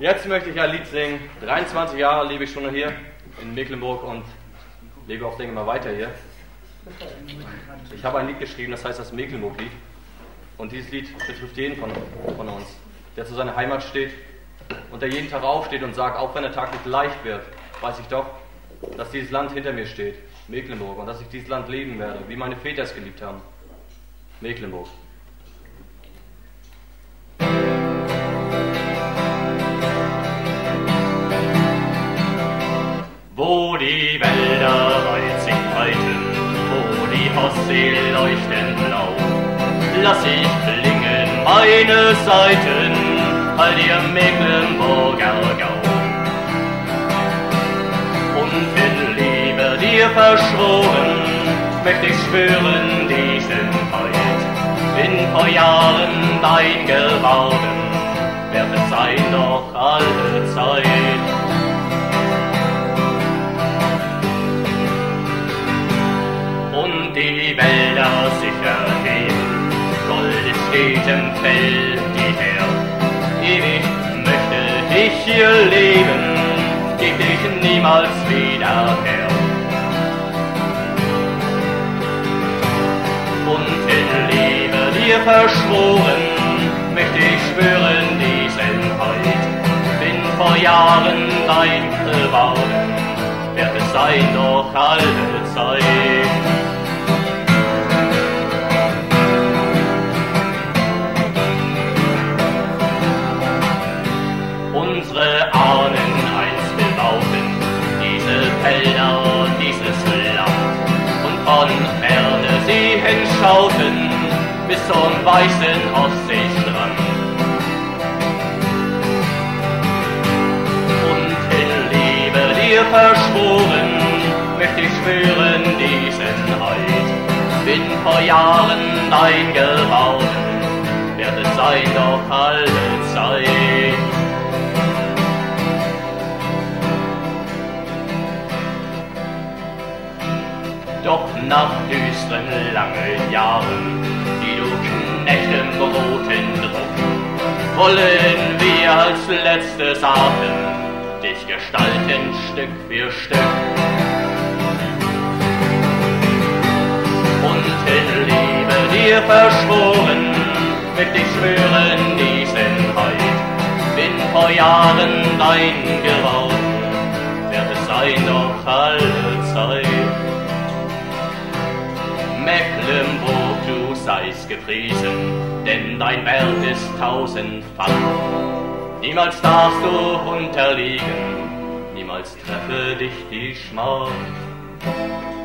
Jetzt möchte ich ein Lied singen. 23 Jahre lebe ich schon hier in Mecklenburg und lebe auch, denke ich mal, weiter hier. Ich habe ein Lied geschrieben, das heißt das Mecklenburg-Lied. Und dieses Lied betrifft jeden von uns, der zu seiner Heimat steht und der jeden Tag aufsteht und sagt, auch wenn der Tag nicht leicht wird, weiß ich doch, dass dieses Land hinter mir steht, Mecklenburg, und dass ich dieses Land lieben werde, wie meine Väter es geliebt haben. Mecklenburg. Wo die Wälder weit sich breiten, wo die Ostsee leuchtend blau, lass ich klingen meine Seiten, all dir Mecklenburger Gau. Und in Liebe dir verschworen, möcht ich schwören diesen Eid, bin vor Jahren dein geworden, wird es sein doch alle Zeit. Und die Wälder sich erheben, Gold steht im Feld her. Ewig möchte ich hier leben, geb dich niemals wieder her. Und in Liebe dir verschworen, möchte ich schwören diesen Eid, bin vor Jahren dein geworden, wird es sein doch alle Zeit. Unsere Ahnen einst bebauten diese Felder, dieses Land, und von Ferne sie hinschauten bis zum weißen Ostseestrand. Und in Liebe dir verschworen, möchte ich schwören diesen Eid, bin vor Jahren dein geworden, wird es sein doch alle Zeit. Doch nach düsteren langen Jahren, die du Knecht im roten Druck, wollen wir als letztes Atem dich gestalten Stück für Stück. Und in Liebe dir verschworen, möcht ich schwören diesen Eid, bin vor Jahren dein geworden, wird es sein doch alle Zeit. Mecklenburg, du seist gepriesen, denn dein Wert ist tausendfach. Niemals darfst du unterliegen, niemals treffe dich die Schmach.